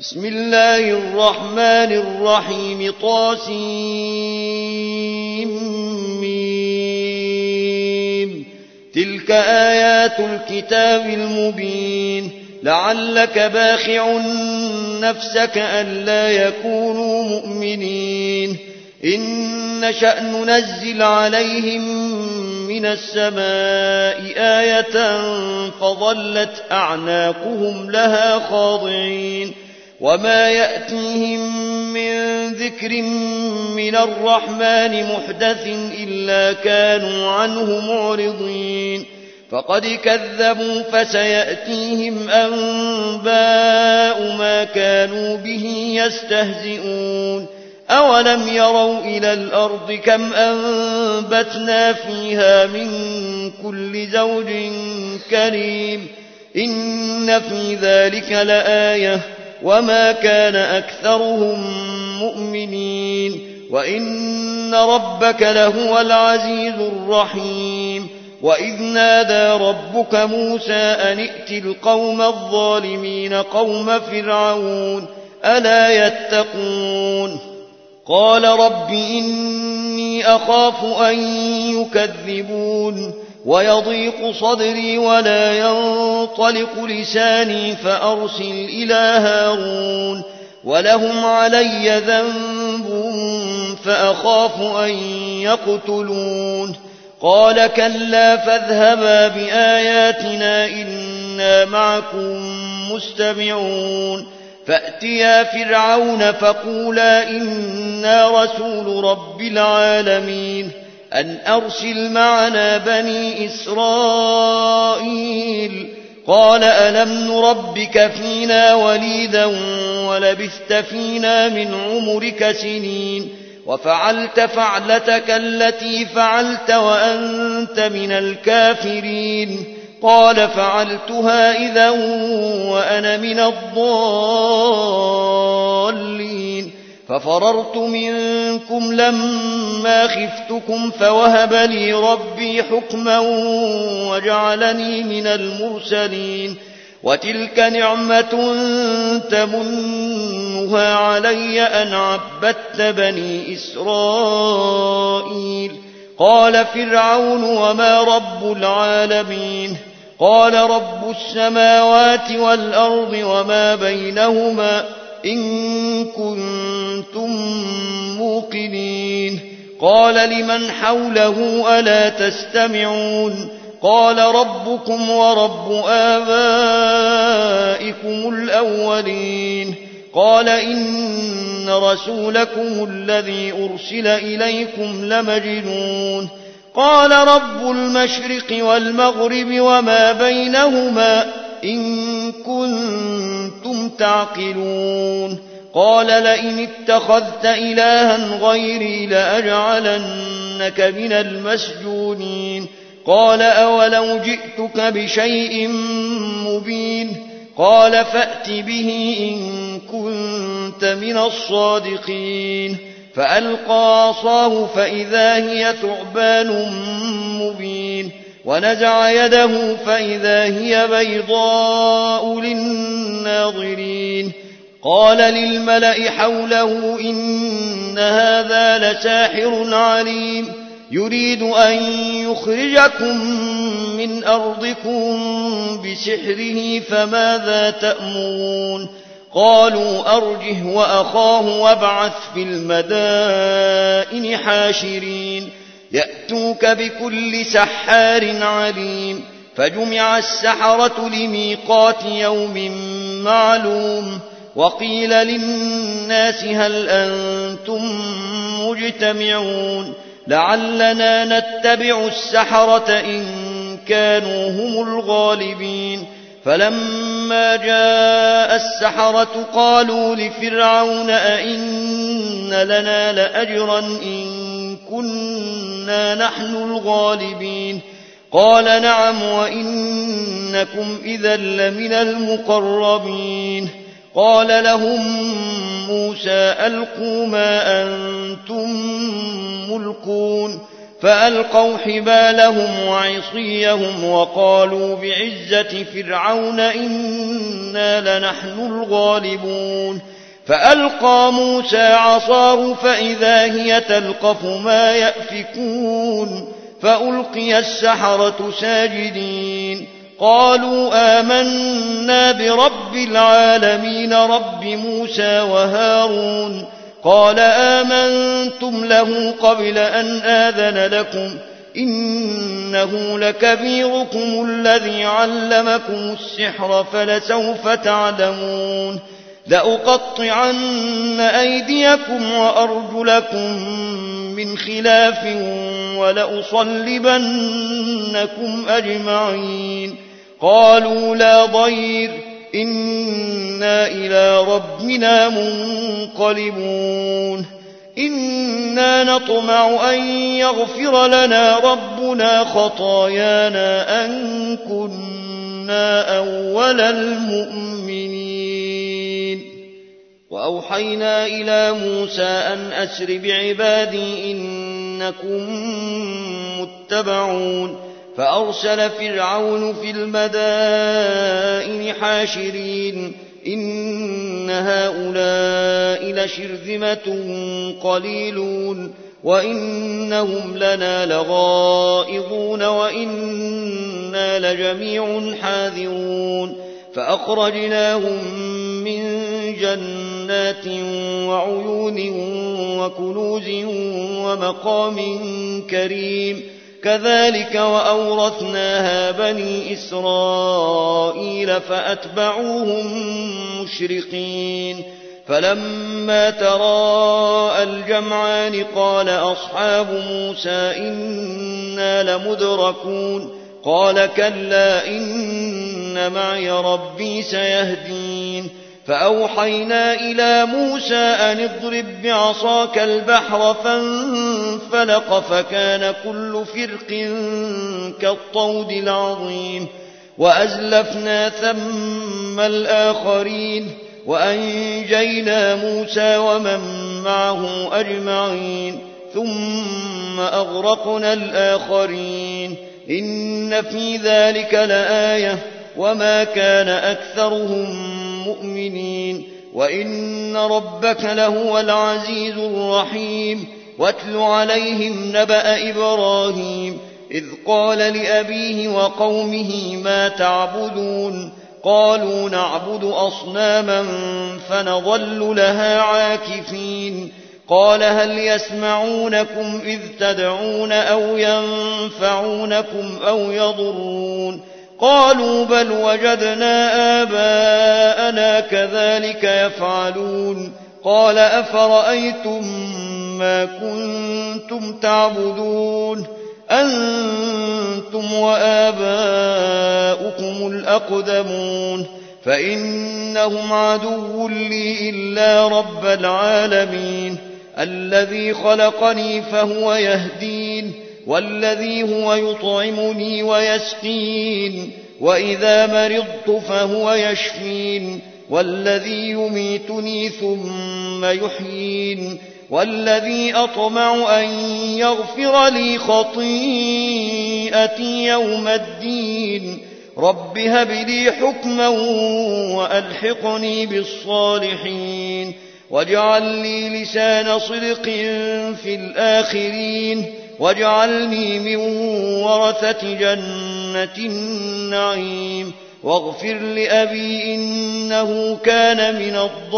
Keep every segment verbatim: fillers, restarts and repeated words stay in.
بسم الله الرحمن الرحيم طاسيم تلك آيات الكتاب المبين لعلك باخع نفسك ألا يكونوا مؤمنين إن نشأ ننزل عليهم من السماء آية فظلت أعناقهم لها خاضعين وما يأتيهم من ذكر من الرحمن محدث إلا كانوا عنه معرضين فقد كذبوا فسيأتيهم أنباء ما كانوا به يستهزئون أولم يروا إلى الأرض كم أنبتنا فيها من كل زوج كريم إن في ذلك لآية وما كان أكثرهم مؤمنين وإن ربك لهو العزيز الرحيم وإذ نادى ربك موسى أن ائت القوم الظالمين قوم فرعون ألا يتقون قال رب إني أخاف أن يكذبون ويضيق صدري ولا ينطلق لساني فأرسل إلى هارون ولهم علي ذنب فأخاف أن يقتلون قال كلا فاذهبا بآياتنا إنا معكم مستمعون فأتيا فرعون فقولا إنا رسول رب العالمين أن أرسل معنا بني إسرائيل قال ألم نربك فينا وليدا ولبثت فينا من عمرك سنين وفعلت فعلتك التي فعلت وأنت من الكافرين قال فعلتها إذا وأنا من الضالين ففررت منكم لما خفتكم فوهب لي ربي حكما وجعلني من المرسلين وتلك نعمة تمنها علي أن عبدت بني إسرائيل قال فرعون وما رب العالمين قال رب السماوات والأرض وما بينهما إن كنتم موقنين قال لمن حوله ألا تستمعون قال ربكم ورب آبائكم الأولين قال إن رسولكم الذي أرسل إليكم لمجنون قال رب المشرق والمغرب وما بينهما إن كنتم تعقلون قال لئن اتخذت إلها غيري لأجعلنك من المسجونين قال أولو جئتك بشيء مبين قال فأت به إن كنت من الصادقين فألقى عصاه فإذا هي ثعبان مبين ونزع يده فإذا هي بيضاء للناظرين قال للملأ حوله إن هذا لساحر عليم يريد أن يخرجكم من أرضكم بسحره فماذا تأمرون قالوا أرجه وأخاه وابعث في المدائن حاشرين يأتوك بكل سحار عليم فجمع السحرة لميقات يوم معلوم وقيل للناس هل أنتم مجتمعون لعلنا نتبع السحرة إن كانوا هم الغالبين فلما جاء السحرة قالوا لفرعون أئن لنا لأجرا إن كنا نحن الغالبين قال نعم وإنكم إذا لمن المقربين قال لهم موسى ألقوا ما أنتم ملقون فألقوا حبالهم وعصيهم وقالوا بعزة فرعون إنا لنحن الغالبون فألقى موسى عصاه فإذا هي تلقف ما يأفكون فألقي السحرة ساجدين قالوا آمنا برب العالمين رب موسى وهارون قال آمنتم له قبل أن آذن لكم إنه لكبيركم الذي علمكم السحر فلسوف تعلمون لأقطعن أيديكم وأرجلكم من خلاف ولأصلبنكم أجمعين قالوا لا ضير إنا إلى ربنا منقلبون إنا نطمع أن يغفر لنا ربنا خطايانا أن كنا أول المؤمنين وأوحينا إلى موسى أن أسر بعبادي إنكم متبعون فأرسل فرعون في المدائن حاشرين إن هؤلاء لشرذمة قليلون وإنهم لنا لغائظون وإنا لجميع حاذرون فأخرجناهم من جنات وعيون وكنوز ومقام كريم كذلك وأورثناها بني إسرائيل فأتبعوهم مشرقين فلما تراءى الجمعان قال أصحاب موسى إنا لمدركون قال كلا إن معي ربي سيهدين فأوحينا إلى موسى أن اضرب بعصاك البحر فانفلق فكان كل فرق كالطود العظيم وأزلفنا ثم الآخرين وأنجينا موسى ومن معه أجمعين ثم أغرقنا الآخرين إن في ذلك لآية وما كان أكثرهم مؤمنين وإن ربك لهو العزيز الرحيم واتل عليهم نبأ إبراهيم إذ قال لأبيه وقومه ما تعبدون قالوا نعبد أصناما فنظل لها عاكفين قال هل يسمعونكم إذ تدعون أو ينفعونكم أو يضرون قالوا بل وجدنا آباءنا كذلك يفعلون قال أفرأيتم ما كنتم تعبدون أنتم وآباؤكم الأقدمون فإنهم عدو لي إلا رب العالمين الذي خلقني فهو يهدين والذي هو يطعمني ويسقين وإذا مرضت فهو يشفين والذي يميتني ثم يحيين والذي أطمع أن يغفر لي خطيئتي يوم الدين رب هب لي حكما وألحقني بالصالحين واجعل لي لسان صدق في الآخرين واجعلني من ورثة جنة النعيم واغفر لأبي إنه كان من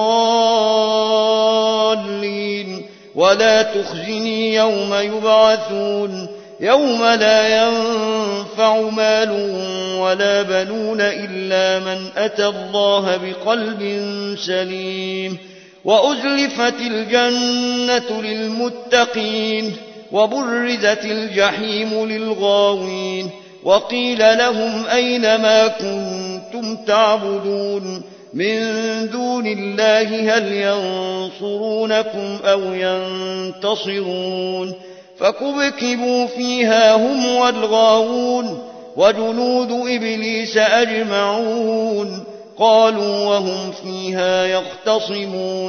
الضالين ولا تخزني يوم يبعثون يوم لا ينفع مال ولا بنون إلا من أتى الله بقلب سليم وأزلفت الجنة للمتقين وبرزت الجحيم للغاوين وقيل لهم أين ما كنتم تعبدون من دون الله هل ينصرونكم أو ينتصرون فكبكبوا فيها هم والغاوون وجنود إبليس أجمعون قالوا وهم فيها يختصمون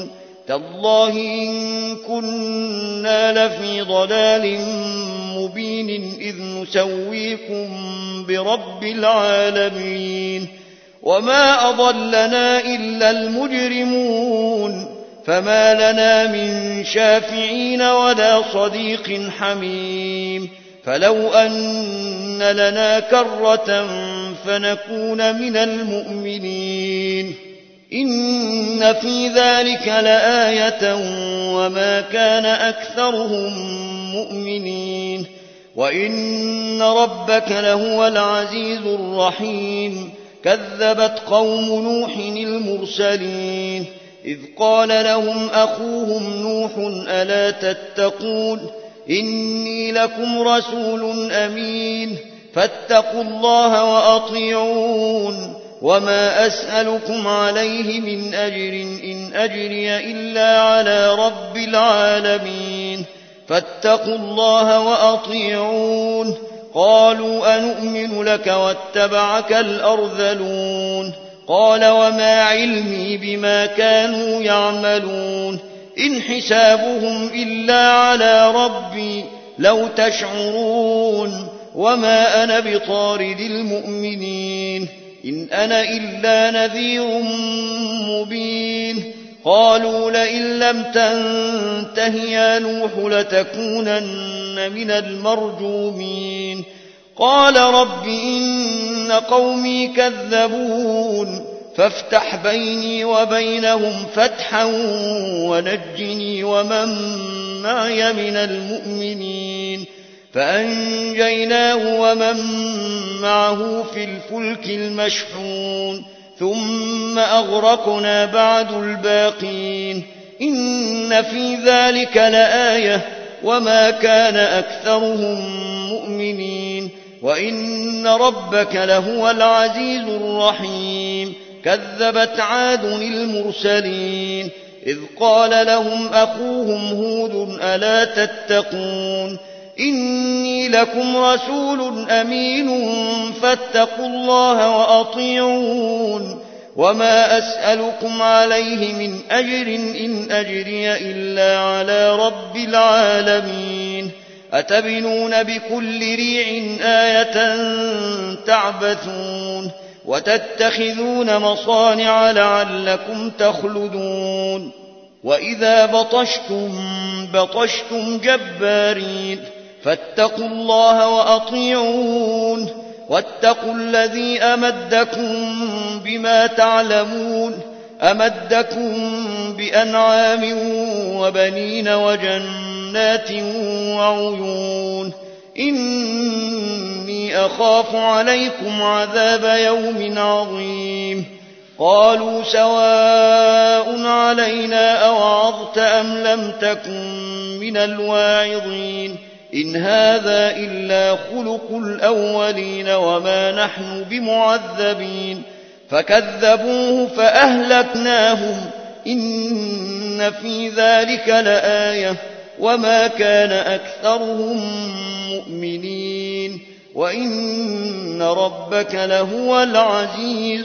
تالله إن كنا لفي ضلال مبين إذ نسويكم برب العالمين وما أضلنا إلا المجرمون فما لنا من شافعين ولا صديق حميم فلو أن لنا كرة فنكون من المؤمنين إن في ذلك لآية وما كان أكثرهم مؤمنين وإن ربك لهو العزيز الرحيم كذبت قوم نوح المرسلين إذ قال لهم أخوهم نوح ألا تتقون إني لكم رسول أمين فاتقوا الله وأطيعون وما أسألكم عليه من أجر إن أجري إلا على رب العالمين فاتقوا الله وأطيعون قالوا أنؤمن لك واتبعك الأرذلون قال وما علمي بما كانوا يعملون إن حسابهم إلا على ربي لو تشعرون وما أنا بطارد المؤمنين إن أنا إلا نذير مبين قالوا لئن لم تنته يا نوح لتكونن من المرجومين قال رب إن قومي كذبون فافتح بيني وبينهم فتحا ونجني ومن معي من المؤمنين فأنجيناه ومن معه في الفلك المشحون ثم أغرقنا بعد الباقين إن في ذلك لآية وما كان أكثرهم مؤمنين وإن ربك لهو العزيز الرحيم كذبت عاد المرسلين إذ قال لهم أخوهم هود ألا تتقون إني لكم رسول أمين فاتقوا الله وأطيعون وما أسألكم عليه من أجر إن أجري إلا على رب العالمين أتبنون بكل ريع آية تعبثون وتتخذون مصانع لعلكم تخلدون وإذا بطشتم بطشتم جبارين فاتقوا الله وأطيعون واتقوا الذي أمدكم بما تعلمون أمدكم بأنعام وبنين وجنات وعيون إني أخاف عليكم عذاب يوم عظيم قالوا سواء علينا أوعظت أم لم تكن من الواعظين إن هذا إلا خلق الأولين وما نحن بمعذبين فكذبوه فأهلكناهم إن في ذلك لآية وما كان أكثرهم مؤمنين وإن ربك لهو العزيز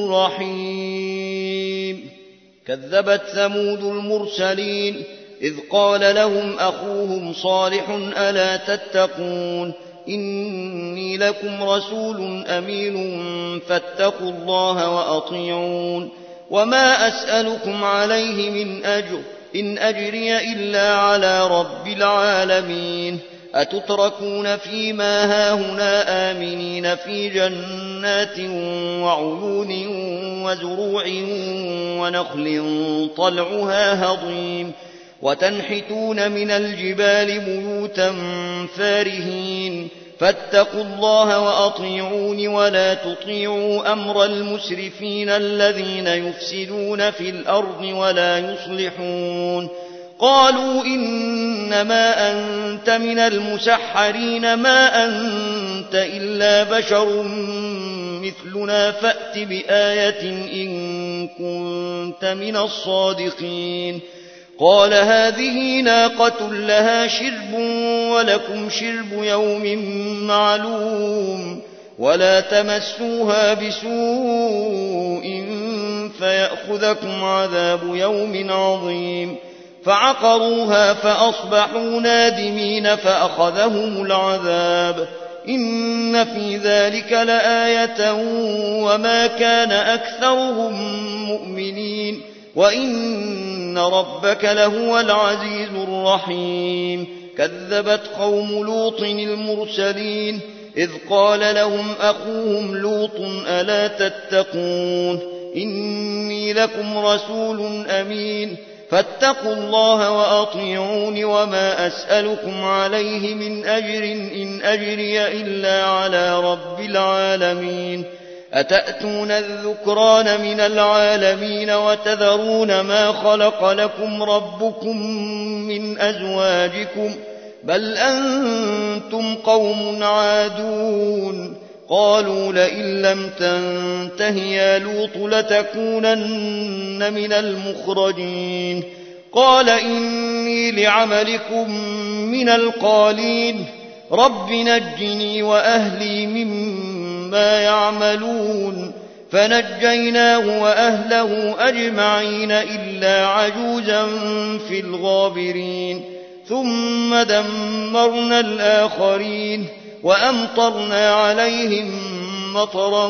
الرحيم كذبت ثمود المرسلين إذ قال لهم أخوهم صالح ألا تتقون إني لكم رسول أمين فاتقوا الله وأطيعون وما أسألكم عليه من أجر إن أجري إلا على رب العالمين أتتركون فيما هاهنا آمنين في جنات وعيون وزروع ونخل طلعها هضيم وتنحتون من الجبال بيوتا فارهين فاتقوا الله وأطيعون ولا تطيعوا أمر المسرفين الذين يفسدون في الأرض ولا يصلحون قالوا إنما أنت من المسحرين ما أنت إلا بشر مثلنا فأت بآية إن كنت من الصادقين قال هذه ناقة لها شرب ولكم شرب يوم معلوم ولا تمسوها بسوء فيأخذكم عذاب يوم عظيم فعقروها فأصبحوا نادمين فأخذهم العذاب إن في ذلك لآية وما كان أكثرهم مؤمنين وإن ربك لهو العزيز الرحيم كذبت قوم لوط المرسلين إذ قال لهم أخوهم لوط ألا تتقون إني لكم رسول أمين فاتقوا الله وأطيعون وما أسألكم عليه من أجر إن أجري إلا على رب العالمين أتأتون الذكران من العالمين وتذرون ما خلق لكم ربكم من أزواجكم بل أنتم قوم عادون قالوا لئن لم تنته يا لوط لتكونن من المخرجين قال إني لعملكم من القالين رب نجني وأهلي مما يعملون فنجيناه وأهله أجمعين إلا عجوزا في الغابرين ثم دمرنا الآخرين وأمطرنا عليهم مطرا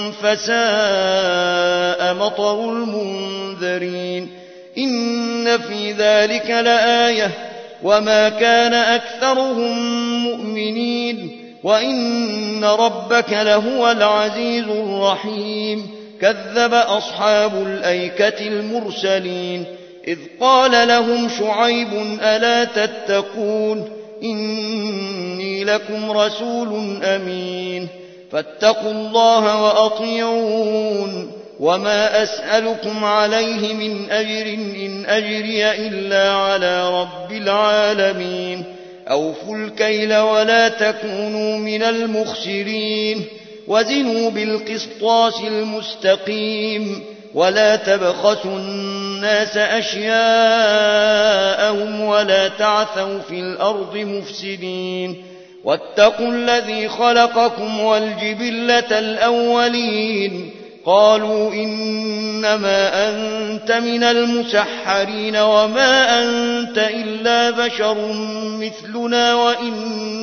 فساء مطر المنذرين إن في ذلك لآية وما كان أكثرهم مؤمنين وإن ربك لهو العزيز الرحيم كذب أصحاب الأيكة المرسلين إذ قال لهم شعيب ألا تتقون إني لكم رسول أمين فاتقوا الله وأطيعون وما أسألكم عليه من أجر إن أجري إلا على رب العالمين أوفوا الكيل ولا تكونوا من المخسرين وزنوا بالقسطاس المستقيم ولا تبخسوا الناس أشياءهم ولا تعثوا في الأرض مفسدين واتقوا الذي خلقكم والجبلة الأولين قالوا إنما أنت من المسحرين وما أنت إلا بشر مثلنا وإن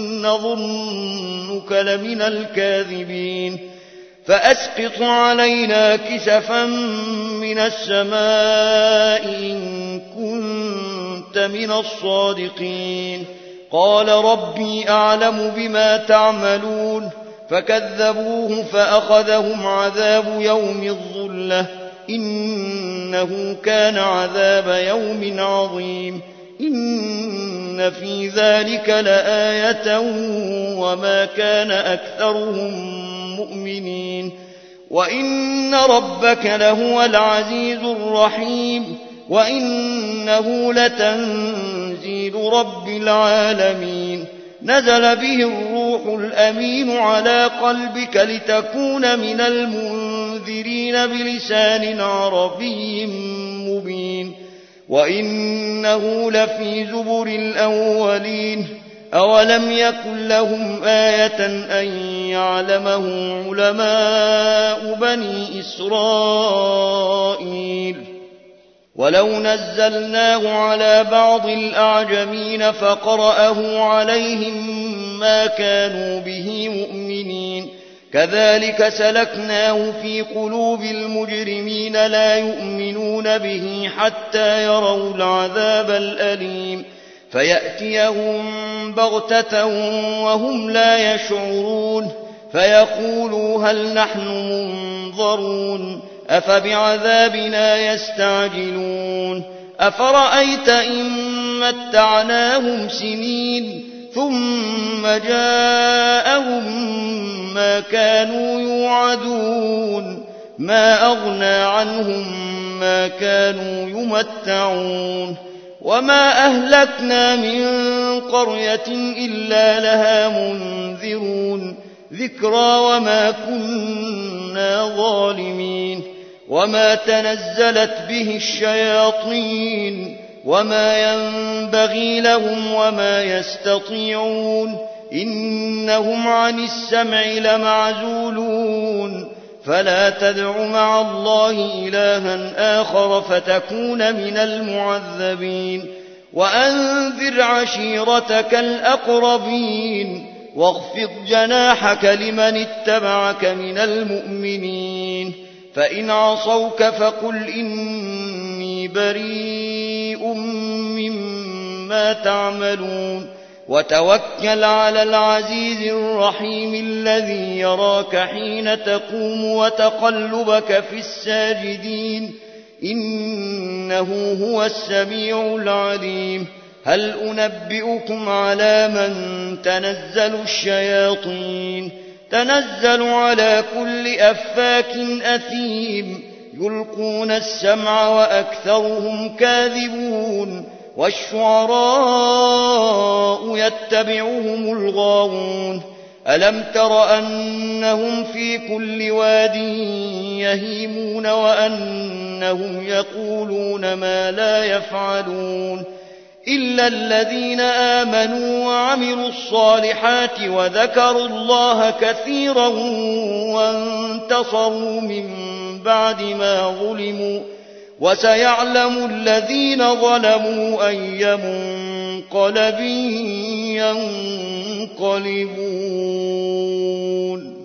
نظنك لمن الكاذبين فأسقط علينا كسفا من السماء إن كنت من الصادقين قال ربي أعلم بما تعملون فكذبوه فأخذهم عذاب يوم الظلة إنه كان عذاب يوم عظيم إن في ذلك لآية وما كان أكثرهم مؤمنين وإن ربك لهو العزيز الرحيم وإنه لتنزيل رب العالمين نزل به الروح الأمين على قلبك لتكون من المنذرين بلسان عربي مبين وإنه لفي زبر الأولين أولم يكن لهم آية أن يعلمه علماء بني إسرائيل ولو نزلناه على بعض الأعجمين فقرأه عليهم ما كانوا به مؤمنين كذلك سلكناه في قلوب المجرمين لا يؤمنون به حتى يروا العذاب الأليم فيأتيهم بغتة وهم لا يشعرون فيقولوا هل نحن منظرون أفبعذابنا يستعجلون أفرأيت إن متعناهم سنين ثم جاءهم ما كانوا يوعدون ما أغنى عنهم ما كانوا يمتعون وما أهلكنا من قرية إلا لها منذرون ذكرى وما كنا ظالمين وما تنزلت به الشياطين وما ينبغي لهم وما يستطيعون إنهم عن السمع لمعزولون فلا تدع مع الله إلها آخر فتكون من المعذبين وأنذر عشيرتك الأقربين واخفض جناحك لمن اتبعك من المؤمنين فإن عصوك فقل إني بريء مما تعملون وتوكل على العزيز الرحيم الذي يراك حين تقوم وتقلبك في الساجدين إنه هو السميع العليم هل أنبئكم على من تنزل الشياطين تنزل على كل أفاك أثيم يلقون السمع وأكثرهم كاذبون والشعراء يتبعهم الغاوون ألم تر أنهم في كل واد يهيمون وأنهم يقولون ما لا يفعلون إلا الذين آمنوا وعملوا الصالحات وذكروا الله كثيرا وانتصروا من بعد ما ظلموا وسيعلم الذين ظلموا أي منقلب ينقلبون.